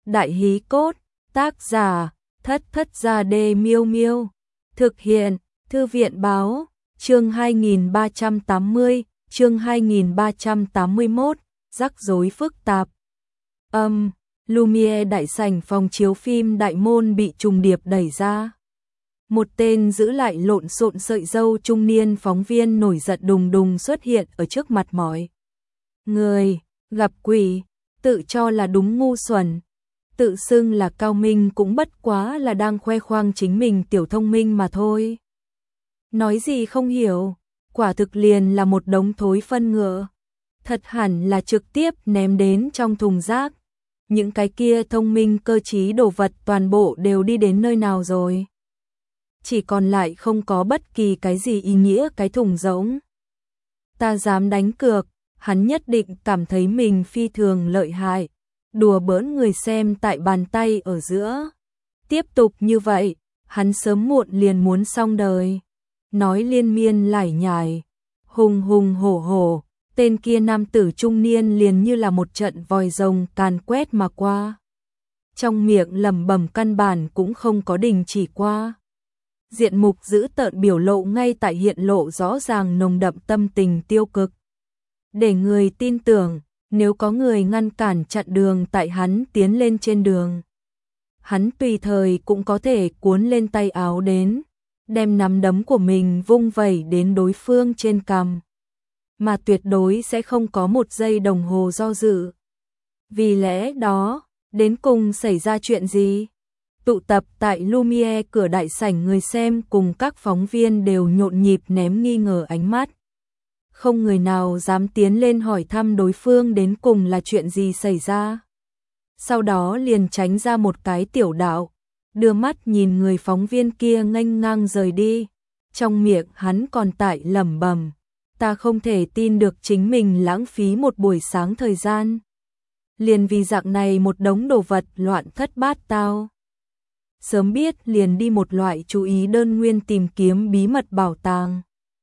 Đại hí cốt, tác giả, Thất Thất Gia Đê Miêu Miêu. Thực hiện, Thư viện báo, chương 2380, chương 2381, rắc rối phức tạp. Lumiere đại sảnh phòng chiếu phim đại môn bị trùng điệp đẩy ra. Một tên giữ lại lộn xộn sợi râu trung niên phóng viên nổi giận đùng đùng xuất hiện ở trước mặt mọi người, gặp quỷ, tự cho là đúng ngu xuẩn, tự xưng là cao minh cũng bất quá là đang khoe khoang chính mình tiểu thông minh mà thôi. Nói gì không hiểu, quả thực liền là một đống thối phân ngựa, thật hẳn là trực tiếp ném đến trong thùng rác. Những cái kia thông minh cơ trí đồ vật toàn bộ đều đi đến nơi nào rồi? Chỉ còn lại không có bất kỳ cái gì ý nghĩa cái thùng rỗng. Ta dám đánh cược, hắn nhất định cảm thấy mình phi thường lợi hại, đùa bỡn người xem tại bàn tay ở giữa. Tiếp tục như vậy, hắn sớm muộn liền muốn xong đời. Nói liên miên lải nhải, hùng hùng hổ hổ, tên kia nam tử trung niên liền như là một trận vòi rồng càn quét mà qua. Trong miệng lẩm bẩm căn bản cũng không có đình chỉ qua. Diện mục dữ tợn biểu lộ ngay tại hiện lộ rõ ràng nồng đậm tâm tình tiêu cực. Để người tin tưởng, nếu có người ngăn cản chặn đường tại hắn tiến lên trên đường, hắn tùy thời cũng có thể cuốn lên tay áo đến, đem nắm đấm của mình vung vẩy đến đối phương trên cằm, mà tuyệt đối sẽ không có một giây đồng hồ do dự. Vì lẽ đó, đến cùng xảy ra chuyện gì? Tụ tập tại Lumiere cửa đại sảnh người xem cùng các phóng viên đều nhộn nhịp ném nghi ngờ ánh mắt. Không người nào dám tiến lên hỏi thăm đối phương đến cùng là chuyện gì xảy ra. Sau đó liền tránh ra một cái tiểu đạo, đưa mắt nhìn người phóng viên kia nghênh ngang rời đi. Trong miệng hắn còn tại lẩm bẩm, ta không thể tin được chính mình lãng phí một buổi sáng thời gian. Liền vì dạng này một đống đồ vật loạn thất bát tao. Sớm biết liền đi một loại chú ý đơn nguyên tìm kiếm bí mật bảo tàng.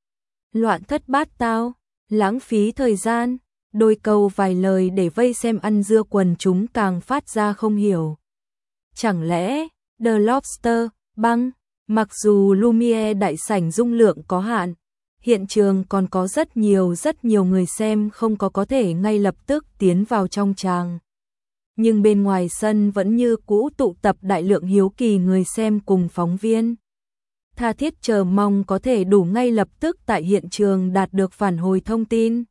Loạn thất bát tao, lãng phí thời gian, đôi câu vài lời để vây xem ăn dưa quần chúng càng phát ra không hiểu. Chẳng lẽ, The Lobster, băng, mặc dù Lumiere đại sảnh dung lượng có hạn, hiện trường còn có rất nhiều người xem không có thể ngay lập tức tiến vào trong tràng. Nhưng bên ngoài sân vẫn như cũ tụ tập đại lượng hiếu kỳ người xem cùng phóng viên. Tha thiết chờ mong có thể đủ ngay lập tức tại hiện trường đạt được phản hồi thông tin.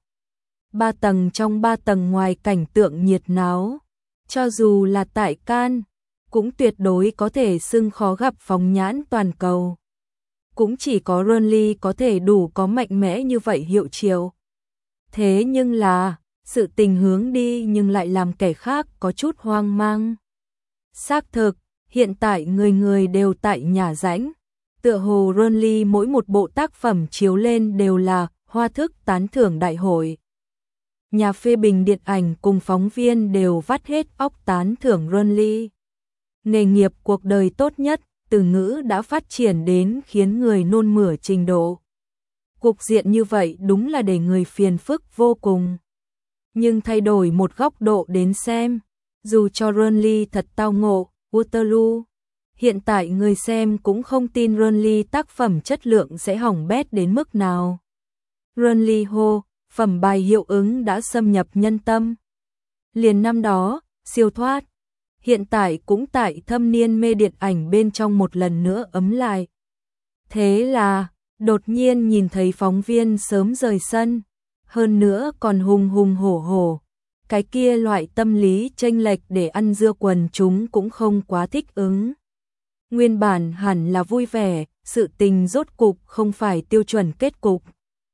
3 tầng trong 3 tầng ngoài cảnh tượng nhiệt náo. Cho dù là tại Cannes, cũng tuyệt đối có thể xưng khó gặp phóng nhãn toàn cầu. Cũng chỉ có Rönli có thể đủ có mạnh mẽ như vậy hiệu triệu. Thế nhưng là, sự tình hướng đi nhưng lại làm kẻ khác có chút hoang mang. Xác thực, hiện tại người người đều tại nhà rãnh. Tựa hồ Rönli mỗi một bộ tác phẩm chiếu lên đều là hoa thức tán thưởng đại hội. Nhà phê bình điện ảnh cùng phóng viên đều vắt hết óc tán thưởng Rönli. Nghề nghiệp cuộc đời tốt nhất, từ ngữ đã phát triển đến khiến người nôn mửa trình độ. Cục diện như vậy đúng là để người phiền phức vô cùng. Nhưng thay đổi một góc độ đến xem, dù cho Rönli thật tao ngộ, Waterloo, hiện tại người xem cũng không tin Rönli tác phẩm chất lượng sẽ hỏng bét đến mức nào. Rönli hô, phẩm bài hiệu ứng đã xâm nhập nhân tâm. Liền năm đó, siêu thoát, hiện tại cũng tại thâm niên mê điện ảnh bên trong một lần nữa ấm lại. Thế là, đột nhiên nhìn thấy phóng viên sớm rời sân, hơn nữa còn hùng hùng hổ hổ. Cái kia loại tâm lý chênh lệch để ăn dưa quần chúng cũng không quá thích ứng. Nguyên bản hẳn là vui vẻ, sự tình rốt cục không phải tiêu chuẩn kết cục.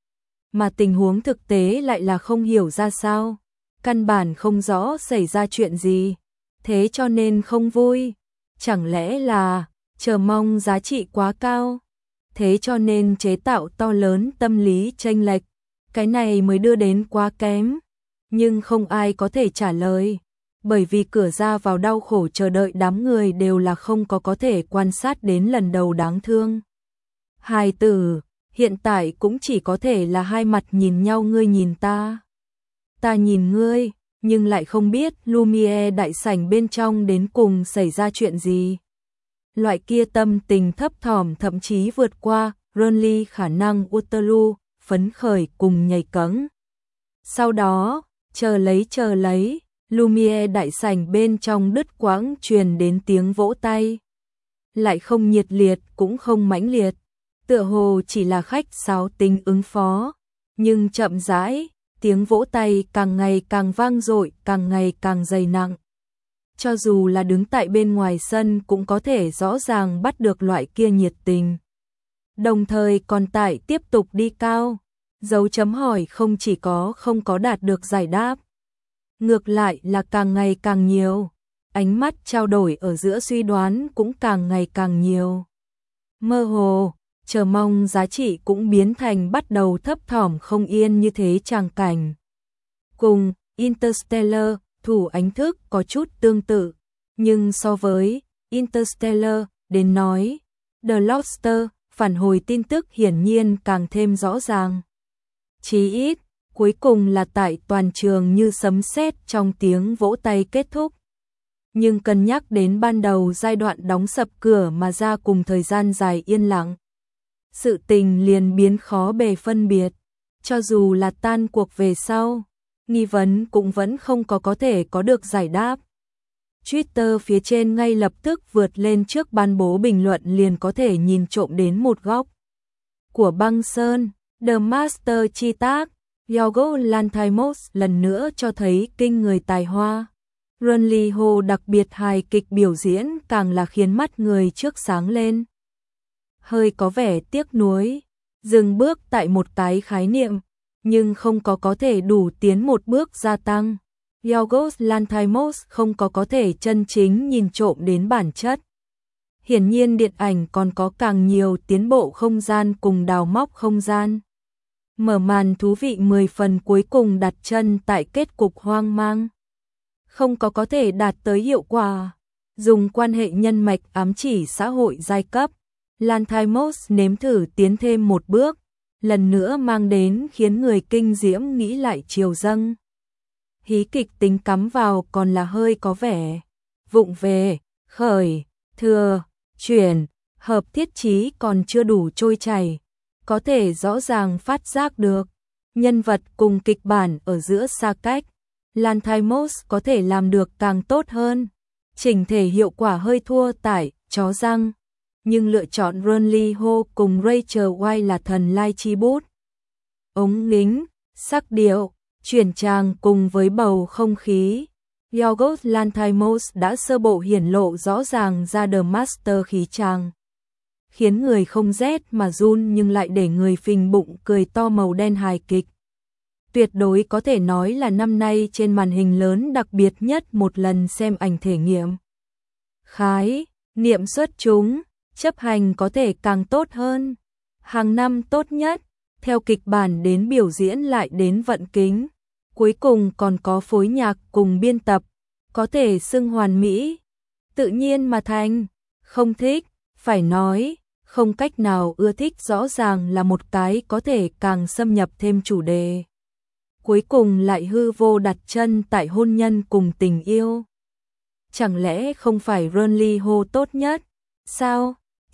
Mà tình huống thực tế lại là không hiểu ra sao, căn bản không rõ xảy ra chuyện gì, thế cho nên không vui. Chẳng lẽ là chờ mong giá trị quá cao, thế cho nên chế tạo to lớn tâm lý chênh lệch, cái này mới đưa đến quá kém. Nhưng không ai có thể trả lời, bởi vì cửa ra vào đau khổ chờ đợi đám người đều là không có thể quan sát đến lần đầu đáng thương. Hài tử, hiện tại cũng chỉ có thể là hai mặt nhìn nhau, ngươi nhìn ta nhìn ngươi, nhưng lại không biết Lumiere đại sảnh bên trong đến cùng xảy ra chuyện gì. Loại kia tâm tình thấp thỏm thậm chí vượt qua Renly khả năng Waterloo, phấn khởi cùng nhảy cẫng. Sau đó, chờ lấy, Lumiere đại sảnh bên trong đứt quãng truyền đến tiếng vỗ tay. Lại không nhiệt liệt cũng không mãnh liệt, tựa hồ chỉ là khách sáo tính ứng phó, nhưng chậm rãi, tiếng vỗ tay càng ngày càng vang dội, càng ngày càng dày nặng. Cho dù là đứng tại bên ngoài sân cũng có thể rõ ràng bắt được loại kia nhiệt tình. Đồng thời còn tại tiếp tục đi cao, dấu chấm hỏi không chỉ không có đạt được giải đáp, ngược lại là càng ngày càng nhiều, ánh mắt trao đổi ở giữa suy đoán cũng càng ngày càng nhiều. Mơ hồ, chờ mong giá trị cũng biến thành bắt đầu thấp thỏm không yên như thế tràng cảnh. Cùng Interstellar, thủ ánh thức có chút tương tự, nhưng so với Interstellar đến nói, The Lobster, phản hồi tin tức hiển nhiên càng thêm rõ ràng. Chí ít, cuối cùng là tại toàn trường như sấm sét trong tiếng vỗ tay kết thúc. Nhưng cân nhắc đến ban đầu giai đoạn đóng sập cửa mà ra cùng thời gian dài yên lặng, sự tình liền biến khó bề phân biệt. Cho dù là tan cuộc về sau, nghi vấn cũng vẫn không có thể có được giải đáp. Twitter phía trên ngay lập tức vượt lên trước ban bố bình luận liền có thể nhìn trộm đến một góc của băng sơn. The Master chi tác, Yorgos Lanthimos lần nữa cho thấy kinh người tài hoa. Renly Ho đặc biệt hài kịch biểu diễn càng là khiến mắt người trước sáng lên. Hơi có vẻ tiếc nuối, dừng bước tại một cái khái niệm, nhưng không có thể đủ tiến một bước gia tăng. Yorgos Lanthimos không có thể chân chính nhìn trộm đến bản chất. Hiển nhiên điện ảnh còn có càng nhiều tiến bộ không gian cùng đào móc không gian. Mở màn thú vị 10 phần cuối cùng đặt chân tại kết cục hoang mang. Không có thể đạt tới hiệu quả. Dùng quan hệ nhân mạch ám chỉ xã hội giai cấp. Lanthimos nếm thử tiến thêm một bước, lần nữa mang đến khiến người kinh diễm nghĩ lại chiều dâng. Hí kịch tính cắm vào còn là hơi có vẻ vụng về, khởi, thừa, chuyển, hợp thiết chí còn chưa đủ trôi chảy. Có thể rõ ràng phát giác được nhân vật cùng kịch bản ở giữa xa cách. Lanthimos có thể làm được càng tốt hơn. Chỉnh thể hiệu quả hơi thua tại chó răng, nhưng lựa chọn Renly Ho cùng Rachel Weisz là thần lai chi bút. Ống lính, sắc điệu, chuyển tràng cùng với bầu không khí. Yorgos Lanthimos đã sơ bộ hiển lộ rõ ràng ra The Master khí tràng, khiến người không rét mà run nhưng lại để người phình bụng cười to màu đen hài kịch. Tuyệt đối có thể nói là năm nay trên màn hình lớn đặc biệt nhất một lần xem ảnh thể nghiệm. Khái niệm xuất chúng, chấp hành có thể càng tốt hơn. Hàng năm tốt nhất, theo kịch bản đến biểu diễn lại đến vận kính. Cuối cùng còn có phối nhạc cùng biên tập, có thể xưng hoàn mỹ. Tự nhiên mà thành, không thích, phải nói, không cách nào ưa thích rõ ràng là một cái có thể càng xâm nhập thêm chủ đề. Cuối cùng lại hư vô đặt chân tại hôn nhân cùng tình yêu. Chẳng lẽ không phải Renly Ho tốt nhất? Sao?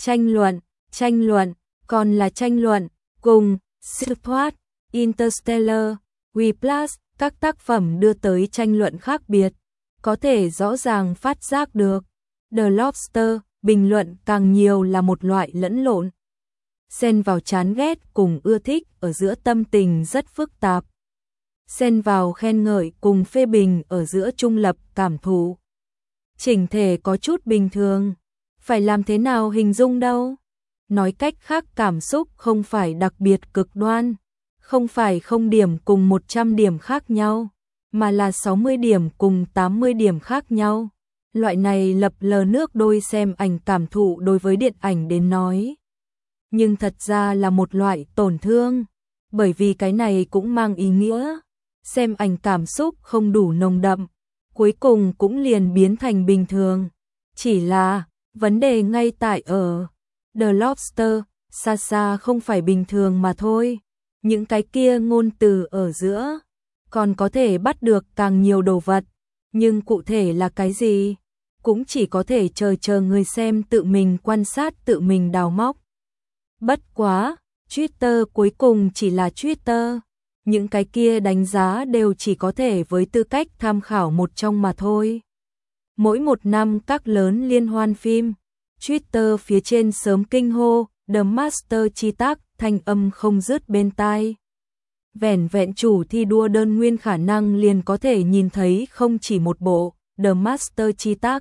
Tranh luận, còn là tranh luận, cùng siêu thoát, Interstellar, Whiplash, các tác phẩm đưa tới tranh luận khác biệt, có thể rõ ràng phát giác được. The Lobster, bình luận càng nhiều là một loại lẫn lộn. Xen vào chán ghét cùng ưa thích ở giữa tâm tình rất phức tạp. Xen vào khen ngợi cùng phê bình ở giữa trung lập cảm thụ. Chỉnh thể có chút bình thường. Phải làm thế nào hình dung đâu? Nói cách khác cảm xúc không phải đặc biệt cực đoan. Không phải 0 điểm cùng 100 điểm khác nhau, mà là 60 điểm cùng 80 điểm khác nhau. Loại này lập lờ nước đôi xem ảnh cảm thụ đối với điện ảnh đến nói. Nhưng thật ra là một loại tổn thương, bởi vì cái này cũng mang ý nghĩa. Xem ảnh cảm xúc không đủ nồng đậm, cuối cùng cũng liền biến thành bình thường. Chỉ là, vấn đề ngay tại ở The Lobster, xa xa không phải bình thường mà thôi. Những cái kia ngôn từ ở giữa, còn có thể bắt được càng nhiều đồ vật, nhưng cụ thể là cái gì, cũng chỉ có thể chờ người xem tự mình quan sát, tự mình đào móc. Bất quá, Twitter cuối cùng chỉ là Twitter, những cái kia đánh giá đều chỉ có thể với tư cách tham khảo một trong mà thôi. Mỗi một năm các lớn liên hoan phim, Twitter phía trên sớm kinh hô, The Master chi tác, thanh âm không dứt bên tai. Vẻn vẹn chủ thi đua đơn nguyên khả năng liền có thể nhìn thấy không chỉ một bộ, The Master chi tác.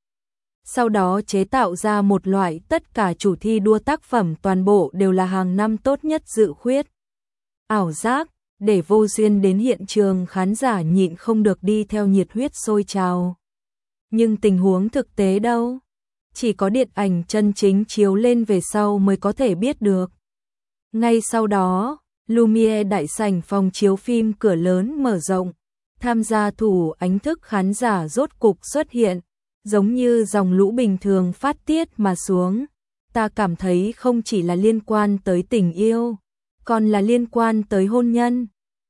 Sau đó chế tạo ra một loại tất cả chủ thi đua tác phẩm toàn bộ đều là hàng năm tốt nhất dự khuyết. Ảo giác, để vô duyên đến hiện trường khán giả nhịn không được đi theo nhiệt huyết sôi trào. Nhưng tình huống thực tế đâu? Chỉ có điện ảnh chân chính chiếu lên về sau mới có thể biết được. Ngay sau đó, Lumiere đại sảnh phòng chiếu phim cửa lớn mở rộng, tham gia thủ ánh thức khán giả rốt cục xuất hiện, giống như dòng lũ bình thường phát tiết mà xuống. Ta cảm thấy không chỉ là liên quan tới tình yêu, còn là liên quan tới hôn nhân.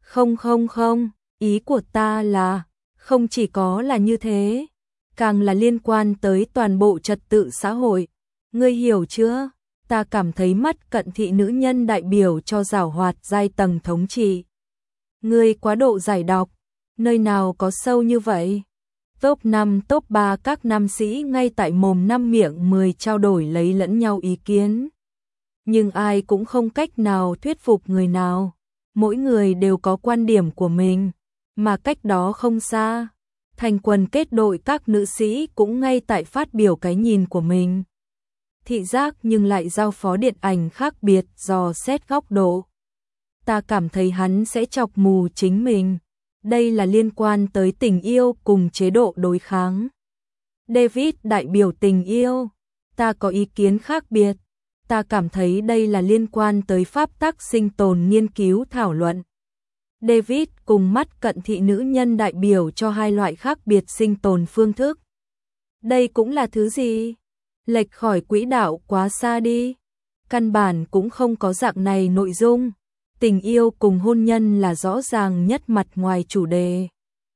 Không, ý của ta là, không chỉ có là như thế, càng là liên quan tới toàn bộ trật tự xã hội. Ngươi hiểu chưa? Ta cảm thấy mắt cận thị nữ nhân đại biểu cho giảo hoạt giai tầng thống trị. Ngươi quá độ giải độc, nơi nào có sâu như vậy? Top 5 top 3 các nam sĩ ngay tại mồm năm miệng 10 trao đổi lấy lẫn nhau ý kiến. Nhưng ai cũng không cách nào thuyết phục người nào. Mỗi người đều có quan điểm của mình, mà cách đó không xa. Thành quần kết đội các nữ sĩ cũng ngay tại phát biểu cái nhìn của mình. Thị giác nhưng lại giao phó điện ảnh khác biệt dò xét góc độ. Ta cảm thấy hắn sẽ chọc mù chính mình. Đây là liên quan tới tình yêu cùng chế độ đối kháng. David đại biểu tình yêu. Ta có ý kiến khác biệt. Ta cảm thấy đây là liên quan tới pháp tắc sinh tồn nghiên cứu thảo luận. David cùng mắt cận thị nữ nhân đại biểu cho hai loại khác biệt sinh tồn phương thức. Đây cũng là thứ gì? Lệch khỏi quỹ đạo quá xa đi. Căn bản cũng không có dạng này nội dung. Tình yêu cùng hôn nhân là rõ ràng nhất mặt ngoài chủ đề.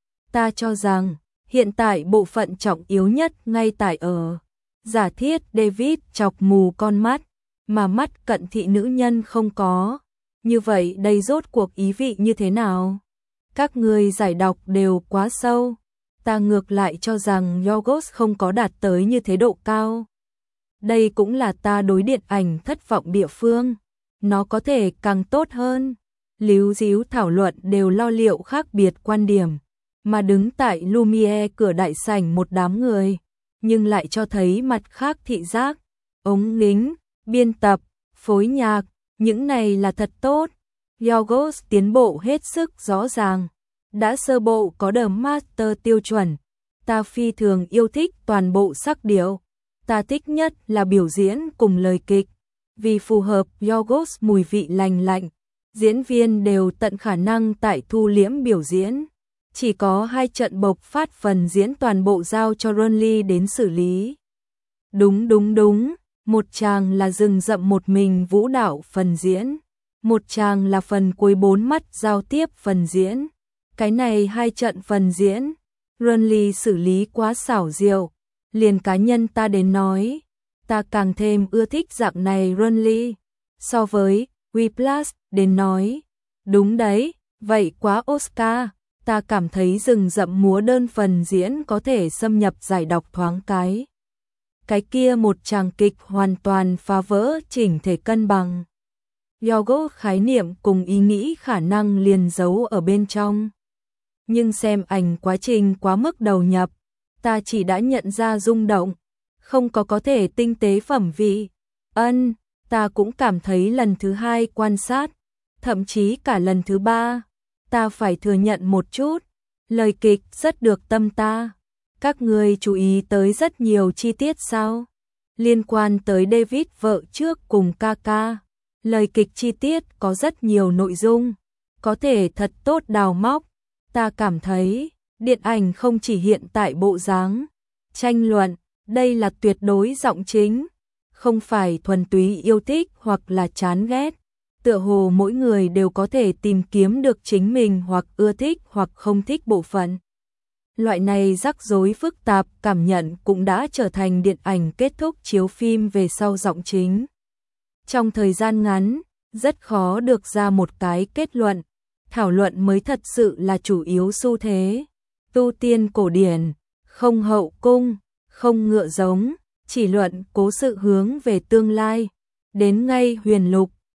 Ta cho rằng, hiện tại bộ phận trọng yếu nhất ngay tại ở giả thiết David chọc mù con mắt, mà mắt cận thị nữ nhân không có. Như vậy đây rốt cuộc ý vị như thế nào? Các người giải đọc đều quá sâu. Ta ngược lại cho rằng Yorgos không có đạt tới như thế độ cao. Đây cũng là ta đối điện ảnh thất vọng địa phương. Nó có thể càng tốt hơn. Líu díu thảo luận đều lo liệu khác biệt quan điểm, mà đứng tại Lumiere cửa đại sảnh một đám người, nhưng lại cho thấy mặt khác thị giác, ống kính, biên tập, phối nhạc, những này là thật tốt. Yorgos tiến bộ hết sức rõ ràng, đã sơ bộ có The Master tiêu chuẩn. Ta phi thường yêu thích toàn bộ sắc điệu. Ta thích nhất là biểu diễn cùng lời kịch. Vì phù hợp Yorgos mùi vị lành lạnh, diễn viên đều tận khả năng tại thu liễm biểu diễn. Chỉ có 2 trận bộc phát phần diễn toàn bộ giao cho Ronly đến xử lý. Đúng, một chàng là rừng rậm một mình vũ đạo phần diễn, một chàng là phần cuối 4 mắt giao tiếp phần diễn. Cái này 2 trận phần diễn, Ronly xử lý quá xảo diệu, liền cá nhân ta đến nói. Ta càng thêm ưa thích dạng này Ronly, so với Whiplash đến nói. Đúng đấy, vậy quá Oscar, ta cảm thấy rừng rậm múa đơn phần diễn có thể xâm nhập giải đọc thoáng cái. Cái kia một tràng kịch hoàn toàn phá vỡ chỉnh thể cân bằng. Yorgos khái niệm cùng ý nghĩ khả năng liền giấu ở bên trong. Nhưng xem ảnh quá trình quá mức đầu nhập, ta chỉ đã nhận ra rung động. Không có thể tinh tế phẩm vị. Ta cũng cảm thấy lần thứ 2 quan sát, thậm chí cả lần thứ 3, ta phải thừa nhận một chút, lời kịch rất được tâm ta. Các người chú ý tới rất nhiều chi tiết sao? Liên quan tới David vợ trước cùng Kaka, lời kịch chi tiết có rất nhiều nội dung, có thể thật tốt đào móc. Ta cảm thấy, điện ảnh không chỉ hiện tại bộ dáng, tranh luận, đây là tuyệt đối giọng chính, không phải thuần túy yêu thích hoặc là chán ghét. Tựa hồ mỗi người đều có thể tìm kiếm được chính mình hoặc ưa thích hoặc không thích bộ phận. Loại này rắc rối phức tạp cảm nhận cũng đã trở thành điện ảnh kết thúc chiếu phim về sau giọng chính. Trong thời gian ngắn, rất khó được ra một cái kết luận, thảo luận mới thật sự là chủ yếu xu thế. Tu tiên cổ điển, không hậu cung, không ngựa giống, chỉ luận cố sự hướng về tương lai. Đến ngay huyền lục,